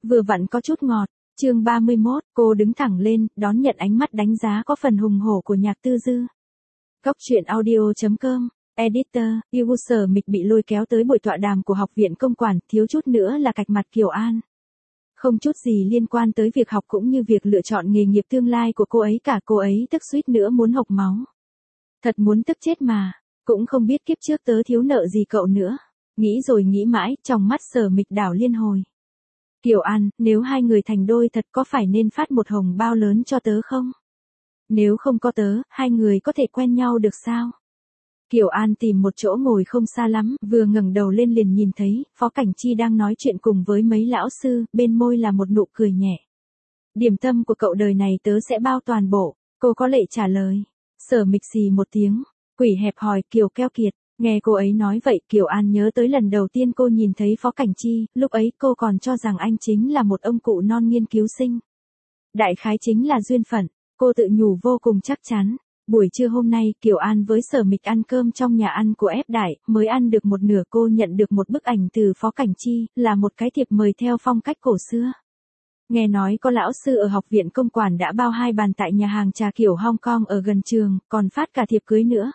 vừa vặn có chút ngọt. Chương 31, cô đứng thẳng lên, đón nhận ánh mắt đánh giá có phần hùng hổ của Nhạc Tư Dư. Góc truyện audio.com, editor, user Mịch bị lôi kéo tới buổi tọa đàm của Học viện Công quản, thiếu chút nữa là cạch mặt Kiều An. Không chút gì liên quan tới việc học cũng như việc lựa chọn nghề nghiệp tương lai của cô ấy cả, cô ấy tức suýt nữa muốn hộc máu. Thật muốn tức chết mà, cũng không biết kiếp trước tớ thiếu nợ gì cậu nữa. Nghĩ rồi nghĩ mãi, trong mắt Sở Mịch đảo liên hồi. Kiều An, nếu hai người thành đôi thật có phải nên phát một hồng bao lớn cho tớ không? Nếu không có tớ, hai người có thể quen nhau được sao? Kiều An tìm một chỗ ngồi không xa lắm, vừa ngẩng đầu lên liền nhìn thấy, Phó Cảnh Chi đang nói chuyện cùng với mấy lão sư, bên môi là một nụ cười nhẹ. Điểm tâm của cậu đời này tớ sẽ bao toàn bộ, cô có lệ trả lời. Sở Mịch xì một tiếng, quỷ hẹp hòi Kiều keo kiệt. Nghe cô ấy nói vậy, Kiều An nhớ tới lần đầu tiên cô nhìn thấy Phó Cảnh Chi, lúc ấy cô còn cho rằng anh chính là một ông cụ non nghiên cứu sinh. Đại khái chính là duyên phận, cô tự nhủ vô cùng chắc chắn. Buổi trưa hôm nay, Kiều An với Sở Mịch ăn cơm trong nhà ăn của F Đại, mới ăn được một nửa cô nhận được một bức ảnh từ Phó Cảnh Chi, là một cái thiệp mời theo phong cách cổ xưa. Nghe nói có lão sư ở Học viện Công quản đã bao 2 bàn tại nhà hàng trà kiểu Hong Kong ở gần trường, còn phát cả thiệp cưới nữa.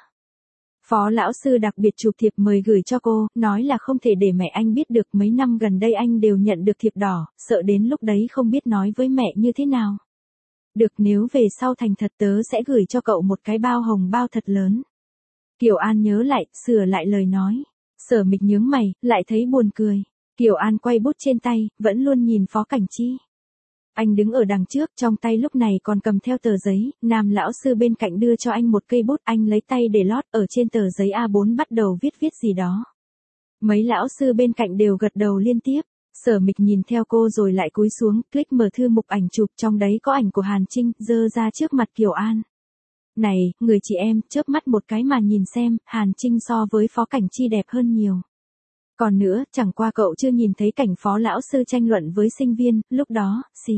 Phó lão sư đặc biệt chụp thiệp mời gửi cho cô, nói là không thể để mẹ anh biết được, mấy năm gần đây anh đều nhận được thiệp đỏ, sợ đến lúc đấy không biết nói với mẹ như thế nào. Được, nếu về sau thành thật tớ sẽ gửi cho cậu một cái bao hồng bao thật lớn. Kiều An nhớ lại, sửa lại lời nói. Sở Mịch nhướng mày, lại thấy buồn cười. Kiều An quay bút trên tay, vẫn luôn nhìn Phó Cảnh Chi. Anh đứng ở đằng trước, trong tay lúc này còn cầm theo tờ giấy, nam lão sư bên cạnh đưa cho anh một cây bút, anh lấy tay để lót, ở trên tờ giấy A4 bắt đầu viết gì đó. Mấy lão sư bên cạnh đều gật đầu liên tiếp. Sở Mịch nhìn theo cô rồi lại cúi xuống, click mở thư mục ảnh chụp, trong đấy có ảnh của Hàn Trinh, giơ ra trước mặt Kiều An. Này, người chị em, chớp mắt một cái mà nhìn xem, Hàn Trinh so với Phó Cảnh Chi đẹp hơn nhiều. Còn nữa, chẳng qua cậu chưa nhìn thấy cảnh Phó lão sư tranh luận với sinh viên, lúc đó, xì.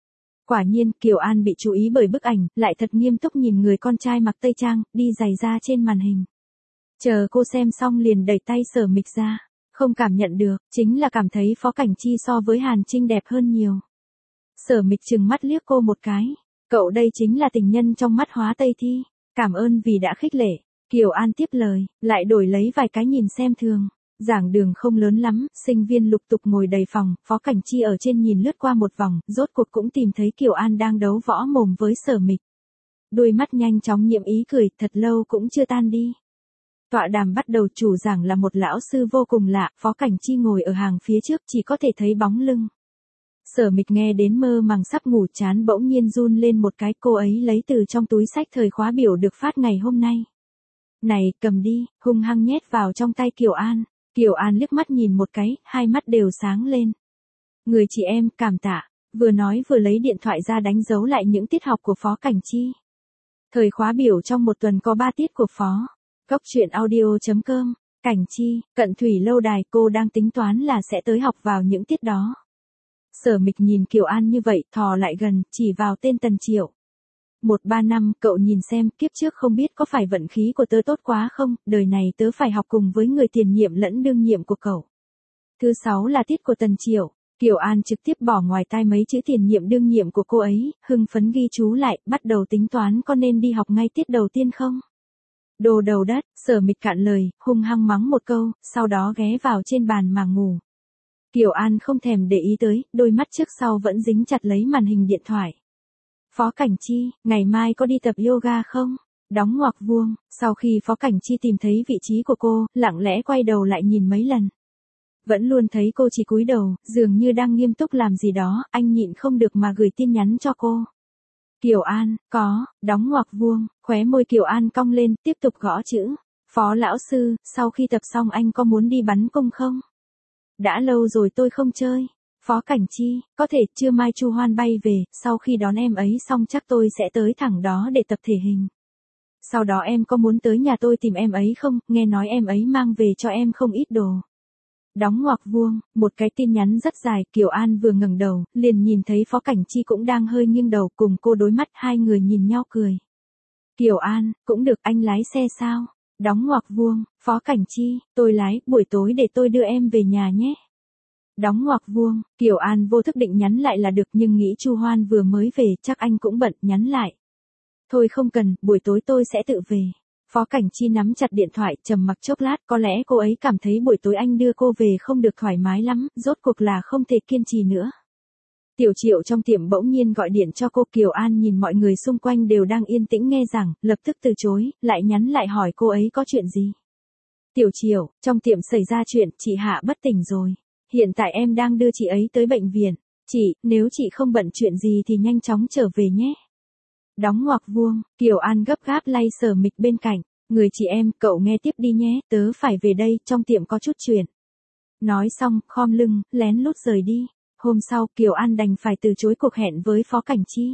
Quả nhiên, Kiều An bị chú ý bởi bức ảnh, lại thật nghiêm túc nhìn người con trai mặc tây trang, đi giày ra trên màn hình. Chờ cô xem xong liền đẩy tay Sở Mịch ra. Không cảm nhận được, chính là cảm thấy Phó Cảnh Chi so với Hàn Trinh đẹp hơn nhiều. Sở Mịch trừng mắt liếc cô một cái. Cậu đây chính là tình nhân trong mắt Hóa Tây Thi. Cảm ơn vì đã khích lệ. Kiều An tiếp lời, lại đổi lấy vài cái nhìn xem thường. Giảng đường không lớn lắm, sinh viên lục tục ngồi đầy phòng, Phó Cảnh Chi ở trên nhìn lướt qua một vòng, rốt cuộc cũng tìm thấy Kiều An đang đấu võ mồm với Sở Mịch. Đôi mắt nhanh chóng nhiễm ý cười, thật lâu cũng chưa tan đi. Tọa đàm bắt đầu, chủ giảng là một lão sư vô cùng lạ, Phó Cảnh Chi ngồi ở hàng phía trước chỉ có thể thấy bóng lưng. Sở Mịch nghe đến mơ màng sắp ngủ, chán bỗng nhiên run lên một cái, cô ấy lấy từ trong túi sách thời khóa biểu được phát ngày hôm nay. Này, cầm đi, hung hăng nhét vào trong tay Kiều An. Kiều An liếc mắt nhìn một cái, hai mắt đều sáng lên. Người chị em, cảm tạ, vừa nói vừa lấy điện thoại ra đánh dấu lại những tiết học của Phó Cảnh Chi. Thời khóa biểu trong một tuần có 3 tiết của Phó. Góc truyện audio.com, Cảnh Chi, Cận Thủy lâu đài, cô đang tính toán là sẽ tới học vào những tiết đó. Sở Mịch nhìn Kiều An như vậy, thò lại gần, chỉ vào tên Tần Triệu. 135, cậu nhìn xem, kiếp trước không biết có phải vận khí của tớ tốt quá không, đời này tớ phải học cùng với người tiền nhiệm lẫn đương nhiệm của cậu. Thứ 6 là tiết của Tần Triệu. Kiều An trực tiếp bỏ ngoài tai mấy chữ tiền nhiệm đương nhiệm của cô ấy, hưng phấn ghi chú lại, bắt đầu tính toán có nên đi học ngay tiết đầu tiên không. Đồ đầu đất, Sở Mịch cạn lời, hung hăng mắng một câu, sau đó ghé vào trên bàn mà ngủ. Kiều An không thèm để ý tới, đôi mắt trước sau vẫn dính chặt lấy màn hình điện thoại. Phó Cảnh Chi, ngày mai có đi tập yoga không? Đóng ngoặc vuông, sau khi Phó Cảnh Chi tìm thấy vị trí của cô, lặng lẽ quay đầu lại nhìn mấy lần. Vẫn luôn thấy cô chỉ cúi đầu, dường như đang nghiêm túc làm gì đó, anh nhịn không được mà gửi tin nhắn cho cô. Kiều An, có, đóng ngoặc vuông, khóe môi Kiều An cong lên, tiếp tục gõ chữ. Phó lão sư, sau khi tập xong anh có muốn đi bắn cung không? Đã lâu rồi tôi không chơi. Phó Cảnh Chi, có thể, trưa mai Chu Hoan bay về, sau khi đón em ấy xong chắc tôi sẽ tới thẳng đó để tập thể hình. Sau đó em có muốn tới nhà tôi tìm em ấy không, nghe nói em ấy mang về cho em không ít đồ. Đóng ngoặc vuông, một cái tin nhắn rất dài, Kiều An vừa ngẩng đầu, liền nhìn thấy Phó Cảnh Chi cũng đang hơi nghiêng đầu cùng cô đối mắt, hai người nhìn nhau cười. Kiều An, cũng được, anh lái xe sao? Đóng ngoặc vuông, Phó Cảnh Chi, tôi lái, buổi tối để tôi đưa em về nhà nhé. Đóng ngoặc vuông, Kiều An vô thức định nhắn lại là được nhưng nghĩ Chu Hoan vừa mới về chắc anh cũng bận nhắn lại. Thôi không cần, buổi tối tôi sẽ tự về. Phó Cảnh Chi nắm chặt điện thoại trầm mặc chốc lát, có lẽ cô ấy cảm thấy buổi tối anh đưa cô về không được thoải mái lắm, rốt cuộc là không thể kiên trì nữa. Tiểu Triệu trong tiệm bỗng nhiên gọi điện cho cô. Kiều An nhìn mọi người xung quanh đều đang yên tĩnh nghe rằng, lập tức từ chối, lại nhắn lại hỏi cô ấy có chuyện gì. Tiểu Triệu, trong tiệm xảy ra chuyện, chị Hạ bất tỉnh rồi. Hiện tại em đang đưa chị ấy tới bệnh viện. Chị, nếu chị không bận chuyện gì thì nhanh chóng trở về nhé. Đóng ngoặc vuông, Kiều An gấp gáp lay Sở Mịch bên cạnh. Người chị em, cậu nghe tiếp đi nhé, tớ phải về đây, trong tiệm có chút chuyện. Nói xong, khom lưng, lén lút rời đi. Hôm sau, Kiều An đành phải từ chối cuộc hẹn với Phó Cảnh Chi.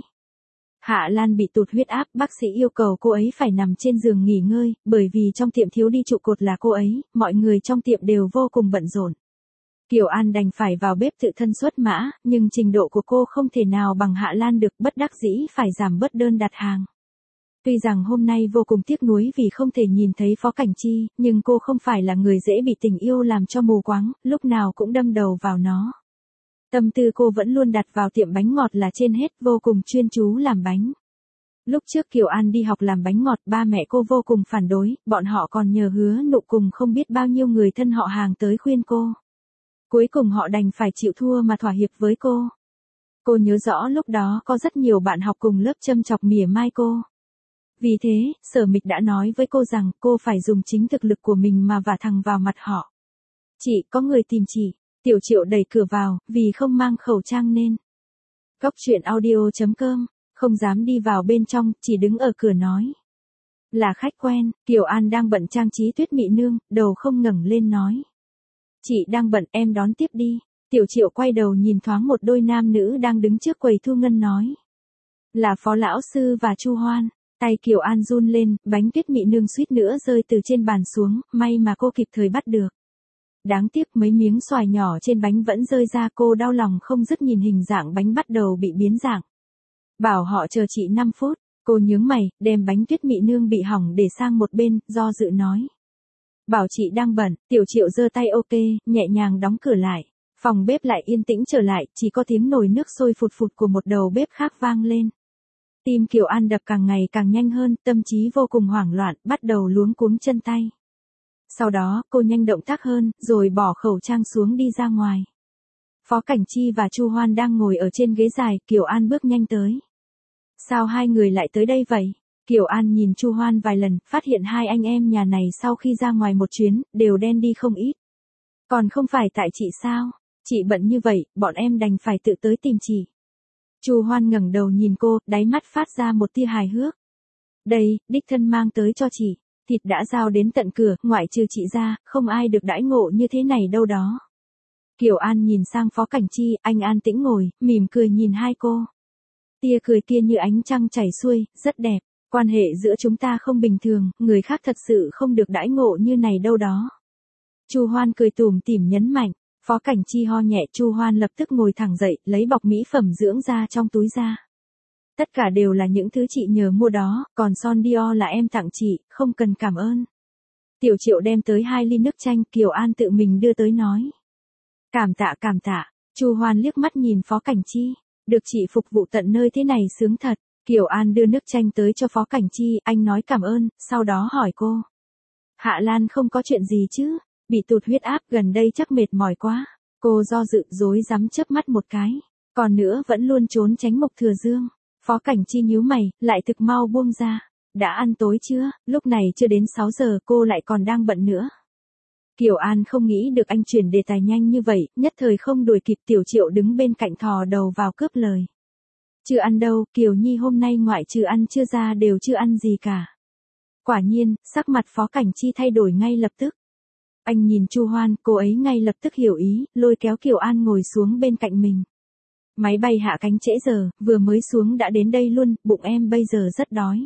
Hạ Lan bị tụt huyết áp, bác sĩ yêu cầu cô ấy phải nằm trên giường nghỉ ngơi, bởi vì trong tiệm thiếu đi trụ cột là cô ấy, mọi người trong tiệm đều vô cùng bận rộn. Kiều An đành phải vào bếp tự thân xuất mã, nhưng trình độ của cô không thể nào bằng Hạ Lan được, bất đắc dĩ phải giảm bớt đơn đặt hàng. Tuy rằng hôm nay vô cùng tiếc nuối vì không thể nhìn thấy Phó Cảnh Chi, nhưng cô không phải là người dễ bị tình yêu làm cho mù quáng, lúc nào cũng đâm đầu vào nó. Tâm tư cô vẫn luôn đặt vào tiệm bánh ngọt là trên hết, vô cùng chuyên chú làm bánh. Lúc trước Kiều An đi học làm bánh ngọt, ba mẹ cô vô cùng phản đối, bọn họ còn nhờ Hứa Nụ cùng không biết bao nhiêu người thân họ hàng tới khuyên cô. Cuối cùng họ đành phải chịu thua mà thỏa hiệp với cô. Cô nhớ rõ lúc đó có rất nhiều bạn học cùng lớp châm chọc mỉa mai cô. Vì thế, Sở Mịch đã nói với cô rằng cô phải dùng chính thực lực của mình mà vả thẳng vào mặt họ. Chị, có người tìm chị. Tiểu Triệu đẩy cửa vào, vì không mang khẩu trang nên. Góc truyện audio.com, không dám đi vào bên trong, chỉ đứng ở cửa nói. Là khách quen, Kiều An đang bận trang trí Tuyết Mị Nương, đầu không ngẩng lên nói. Chị đang bận, em đón tiếp đi. Tiểu Triệu quay đầu nhìn thoáng một đôi nam nữ đang đứng trước quầy thu ngân nói. Là Phó Lão Sư và Chu Hoan. Tay Kiều An run lên, bánh Tuyết Mị Nương suýt nữa rơi từ trên bàn xuống, may mà cô kịp thời bắt được. Đáng tiếc mấy miếng xoài nhỏ trên bánh vẫn rơi ra, cô đau lòng không dứt nhìn hình dạng bánh bắt đầu bị biến dạng. Bảo họ chờ chị 5 phút, cô nhướng mày, đem bánh Tuyết Mị Nương bị hỏng để sang một bên, do dự nói. Bảo chị đang bận, Tiểu Triệu giơ tay ok, nhẹ nhàng đóng cửa lại. Phòng bếp lại yên tĩnh trở lại, chỉ có tiếng nồi nước sôi phụt phụt của một đầu bếp khác vang lên. Tim Kiều An đập càng ngày càng nhanh hơn, tâm trí vô cùng hoảng loạn, bắt đầu luống cuống chân tay. Sau đó, cô nhanh động tác hơn, rồi bỏ khẩu trang xuống đi ra ngoài. Phó Cảnh Chi và Chu Hoan đang ngồi ở trên ghế dài, Kiều An bước nhanh tới. Sao hai người lại tới đây vậy? Kiều An nhìn Chu Hoan vài lần, phát hiện hai anh em nhà này sau khi ra ngoài một chuyến, đều đen đi không ít. Còn không phải tại chị sao? Chị bận như vậy, bọn em đành phải tự tới tìm chị. Chu Hoan ngẩng đầu nhìn cô, đáy mắt phát ra một tia hài hước. Đây, đích thân mang tới cho chị. Thịt đã giao đến tận cửa, ngoại trừ chị ra, không ai được đãi ngộ như thế này đâu đó. Kiều An nhìn sang Phó Cảnh Chi, anh an tĩnh ngồi, mỉm cười nhìn hai cô. Tia cười kia như ánh trăng chảy xuôi, rất đẹp. Quan hệ giữa chúng ta không bình thường, người khác thật sự không được đãi ngộ như này đâu đó. Chu Hoan cười tủm tỉm nhấn mạnh. Phó Cảnh Chi ho nhẹ, Chu Hoan lập tức ngồi thẳng dậy, lấy bọc mỹ phẩm dưỡng da trong túi ra. Tất cả đều là những thứ chị nhờ mua đó, còn son Dior là em tặng chị, không cần cảm ơn. Tiểu Triệu đem tới 2 ly nước chanh, Kiều An tự mình đưa tới nói. Cảm tạ, Chu Hoan liếc mắt nhìn Phó Cảnh Chi, được chị phục vụ tận nơi thế này sướng thật. Kiều An đưa nước chanh tới cho Phó Cảnh Chi, anh nói cảm ơn, sau đó hỏi cô. Hạ Lan không có chuyện gì chứ? Bị tụt huyết áp gần đây chắc mệt mỏi quá. Cô do dự rối rắm chớp mắt một cái. Còn nữa vẫn luôn trốn tránh Mộc Thừa Dương. Phó Cảnh Chi nhíu mày, lại thực mau buông ra. Đã ăn tối chưa? Lúc này chưa đến 6 giờ, cô lại còn đang bận nữa. Kiều An không nghĩ được anh chuyển đề tài nhanh như vậy, nhất thời không đuổi kịp. Tiểu Triệu đứng bên cạnh thò đầu vào cướp lời. Chưa ăn đâu, Kiều Nhi hôm nay ngoại trừ ăn chưa ra đều chưa ăn gì cả. Quả nhiên, sắc mặt Phó Cảnh Chi thay đổi ngay lập tức. Anh nhìn Chu Hoan, cô ấy ngay lập tức hiểu ý, lôi kéo Kiều An ngồi xuống bên cạnh mình. Máy bay hạ cánh trễ giờ, vừa mới xuống đã đến đây luôn, bụng em bây giờ rất đói.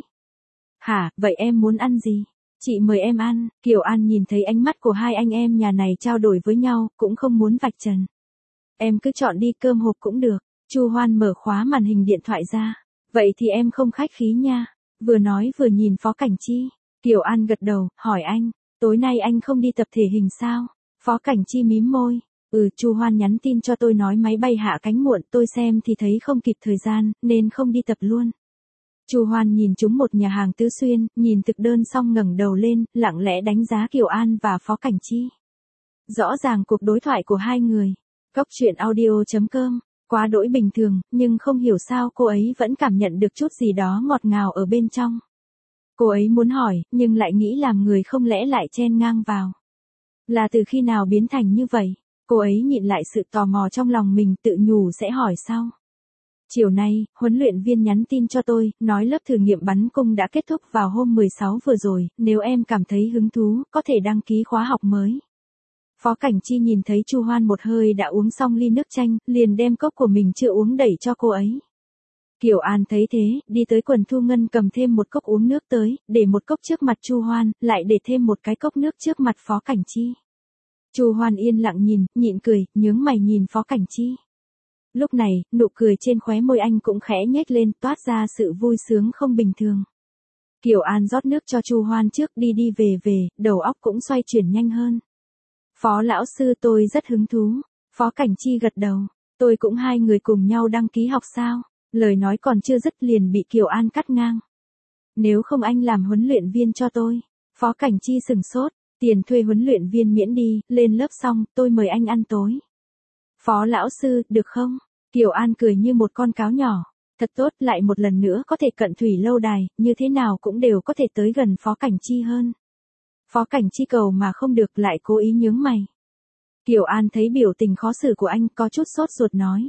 Hả, vậy em muốn ăn gì? Chị mời em ăn. Kiều An nhìn thấy ánh mắt của hai anh em nhà này trao đổi với nhau, cũng không muốn vạch trần. Em cứ chọn đi, cơm hộp cũng được. Chu Hoan mở khóa màn hình điện thoại ra. Vậy thì em không khách khí nha. Vừa nói vừa nhìn Phó Cảnh Chi. Kiều An gật đầu, hỏi anh. Tối nay anh không đi tập thể hình sao? Phó Cảnh Chi mím môi. Chu Hoan nhắn tin cho tôi nói máy bay hạ cánh muộn, tôi xem thì thấy không kịp thời gian, nên không đi tập luôn. Chu Hoan nhìn trúng một nhà hàng Tứ Xuyên, nhìn thực đơn xong ngẩng đầu lên, lặng lẽ đánh giá Kiều An và Phó Cảnh Chi. Rõ ràng cuộc đối thoại của hai người. Cốc truyện audio.com, quá đỗi bình thường, nhưng không hiểu sao cô ấy vẫn cảm nhận được chút gì đó ngọt ngào ở bên trong. Cô ấy muốn hỏi, nhưng lại nghĩ làm người không lẽ lại chen ngang vào. Là từ khi nào biến thành như vậy? Cô ấy nhịn lại sự tò mò trong lòng mình, tự nhủ sẽ hỏi sau. Chiều nay, huấn luyện viên nhắn tin cho tôi, nói lớp thử nghiệm bắn cung đã kết thúc vào hôm 16 vừa rồi, nếu em cảm thấy hứng thú, có thể đăng ký khóa học mới. Phó Cảnh Chi nhìn thấy Chu Hoan một hơi đã uống xong ly nước chanh, liền đem cốc của mình chưa uống đẩy cho cô ấy. Kiều An thấy thế, đi tới quần thu ngân cầm thêm một cốc uống nước tới, để một cốc trước mặt Chu Hoan, lại để thêm một cái cốc nước trước mặt Phó Cảnh Chi. Chu Hoan yên lặng nhìn, nhịn cười, nhướng mày nhìn Phó Cảnh Chi. Lúc này, nụ cười trên khóe môi anh cũng khẽ nhếch lên, toát ra sự vui sướng không bình thường. Kiều An rót nước cho Chu Hoan trước, đi đi về về, đầu óc cũng xoay chuyển nhanh hơn. Phó lão sư, tôi rất hứng thú. Phó Cảnh Chi gật đầu. Tôi cũng, hai người cùng nhau đăng ký học sao? Lời nói còn chưa dứt liền bị Kiều An cắt ngang. Nếu không anh làm huấn luyện viên cho tôi. Phó Cảnh Chi sừng sốt. Tiền thuê huấn luyện viên miễn đi, lên lớp xong, tôi mời anh ăn tối. Phó lão sư, được không? Kiều An cười như một con cáo nhỏ. Thật tốt, lại một lần nữa có thể cận thủy lâu đài, như thế nào cũng đều có thể tới gần Phó Cảnh Chi hơn. Phó Cảnh Chi cầu mà không được, lại cố ý nhướng mày. Kiều An thấy biểu tình khó xử của anh, có chút sốt ruột nói.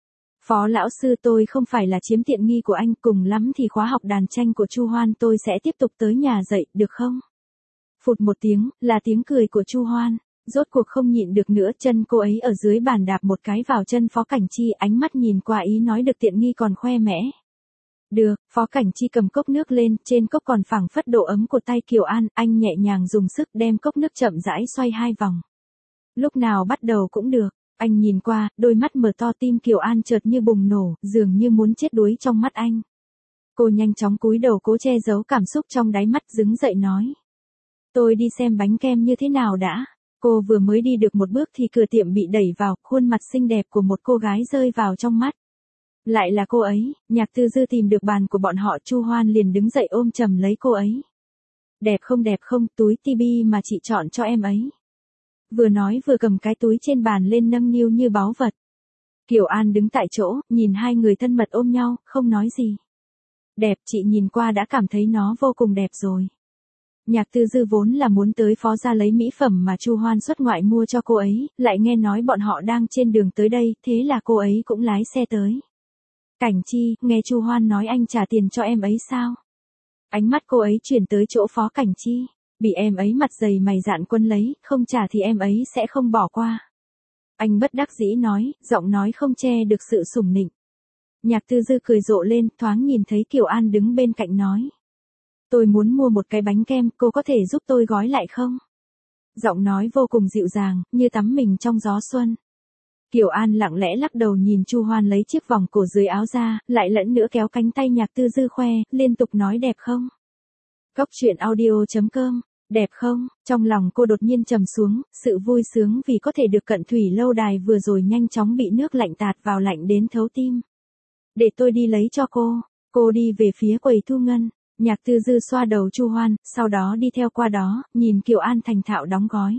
Phó lão sư, tôi không phải là chiếm tiện nghi của anh, cùng lắm thì khóa học đàn tranh của Chu Hoan tôi sẽ tiếp tục tới nhà dạy, được không? Phụt một tiếng, là tiếng cười của Chu Hoan. Rốt cuộc không nhịn được nữa, chân cô ấy ở dưới bàn đạp một cái vào chân Phó Cảnh Chi, ánh mắt nhìn qua ý nói được tiện nghi còn khoe mẽ. Được, Phó Cảnh Chi cầm cốc nước lên, trên cốc còn phảng phất độ ấm của tay Kiều An, anh nhẹ nhàng dùng sức đem cốc nước chậm rãi xoay 2 vòng. Lúc nào bắt đầu cũng được, anh nhìn qua, đôi mắt mở to, tim Kiều An chợt như bùng nổ, dường như muốn chết đuối trong mắt anh. Cô nhanh chóng cúi đầu cố che giấu cảm xúc trong đáy mắt, đứng dậy nói. Tôi đi xem bánh kem như thế nào đã. Cô vừa mới đi được một bước thì cửa tiệm bị đẩy vào, khuôn mặt xinh đẹp của một cô gái rơi vào trong mắt. Lại là cô ấy. Nhạc Tư Dư tìm được bàn của bọn họ, Chu Hoan liền đứng dậy ôm chầm lấy cô ấy. Đẹp không, túi tibi mà chị chọn cho em ấy. Vừa nói vừa cầm cái túi trên bàn lên nâng niu như báu vật. Kiều An đứng tại chỗ, nhìn hai người thân mật ôm nhau, không nói gì. Đẹp, chị nhìn qua đã cảm thấy nó vô cùng đẹp rồi. Nhạc Tư Dư vốn là muốn tới Phó gia lấy mỹ phẩm mà Chu Hoan xuất ngoại mua cho cô ấy, lại nghe nói bọn họ đang trên đường tới đây, thế là cô ấy cũng lái xe tới. Cảnh Chi, nghe Chu Hoan nói anh trả tiền cho em ấy sao? Ánh mắt cô ấy chuyển tới chỗ Phó Cảnh Chi. Bị em ấy mặt dày mày dạn quân lấy, không trả thì em ấy sẽ không bỏ qua. Anh bất đắc dĩ nói, giọng nói không che được sự sủng nịnh. Nhạc Tư Dư cười rộ lên, thoáng nhìn thấy Kiều An đứng bên cạnh nói. Tôi muốn mua một cái bánh kem, cô có thể giúp tôi gói lại không? Giọng nói vô cùng dịu dàng, như tắm mình trong gió xuân. Kiều An lặng lẽ lắc đầu nhìn Chu Hoan lấy chiếc vòng cổ dưới áo ra, lại lẫn nữa kéo cánh tay Nhạc Tư Dư khoe, liên tục nói đẹp không? Cốc truyện audio.com, đẹp không? Trong lòng cô đột nhiên trầm xuống, sự vui sướng vì có thể được cận thủy lâu đài vừa rồi nhanh chóng bị nước lạnh tạt vào, lạnh đến thấu tim. Để tôi đi lấy cho cô. Cô đi về phía quầy thu ngân. Nhạc Tư Dư xoa đầu Chu Hoan, sau đó đi theo qua đó, nhìn Kiều An thành thạo đóng gói.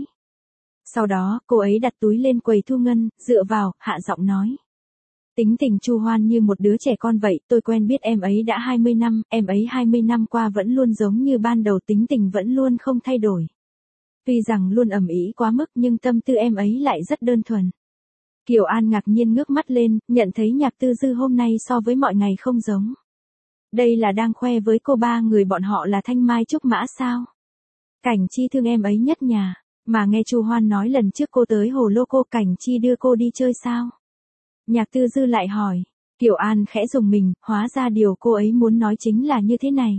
Sau đó, cô ấy đặt túi lên quầy thu ngân, dựa vào, hạ giọng nói. Tính tình Chu Hoan như một đứa trẻ con vậy, tôi quen biết em ấy đã 20 năm, em ấy 20 năm qua vẫn luôn giống như ban đầu, tính tình vẫn luôn không thay đổi. Tuy rằng luôn ầm ĩ quá mức nhưng tâm tư em ấy lại rất đơn thuần. Kiều An ngạc nhiên ngước mắt lên, nhận thấy Nhạc Tư Dư hôm nay so với mọi ngày không giống. Đây là đang khoe với cô ba người bọn họ là thanh mai trúc mã sao? Cảnh Chi thương em ấy nhất nhà, mà nghe Chu Hoan nói lần trước cô tới Hồ Lô cô Cảnh Chi đưa cô đi chơi sao? Nhạc Tư Dư lại hỏi. Kiều An khẽ rùng mình, hóa ra điều cô ấy muốn nói chính là như thế này.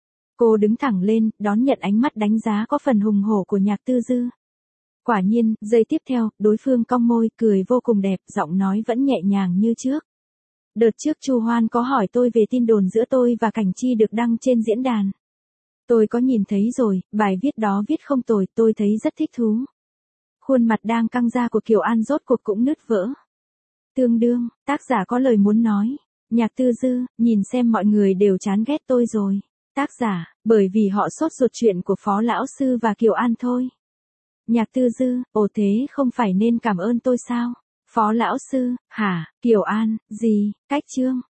Cô đứng thẳng lên, đón nhận ánh mắt đánh giá có phần hùng hổ của Nhạc Tư Dư. Quả nhiên, giây tiếp theo, đối phương cong môi, cười vô cùng đẹp, giọng nói vẫn nhẹ nhàng như trước. Đợt trước Chu Hoan có hỏi tôi về tin đồn giữa tôi và Cảnh Chi được đăng trên diễn đàn. Tôi có nhìn thấy rồi, bài viết đó viết không tồi, tôi thấy rất thích thú. Khuôn mặt đang căng ra của Kiều An rốt cuộc cũng nứt vỡ. Tương đương, tác giả có lời muốn nói. Nhạc Tư Dư, nhìn xem mọi người đều chán ghét tôi rồi. Tác giả, bởi vì họ sốt ruột chuyện của Phó Lão Sư và Kiều An thôi. Nhạc Tư Dư, ồ thế không phải nên cảm ơn tôi sao? Phó Lão Sư, hả, Kiều An, gì, cách chương.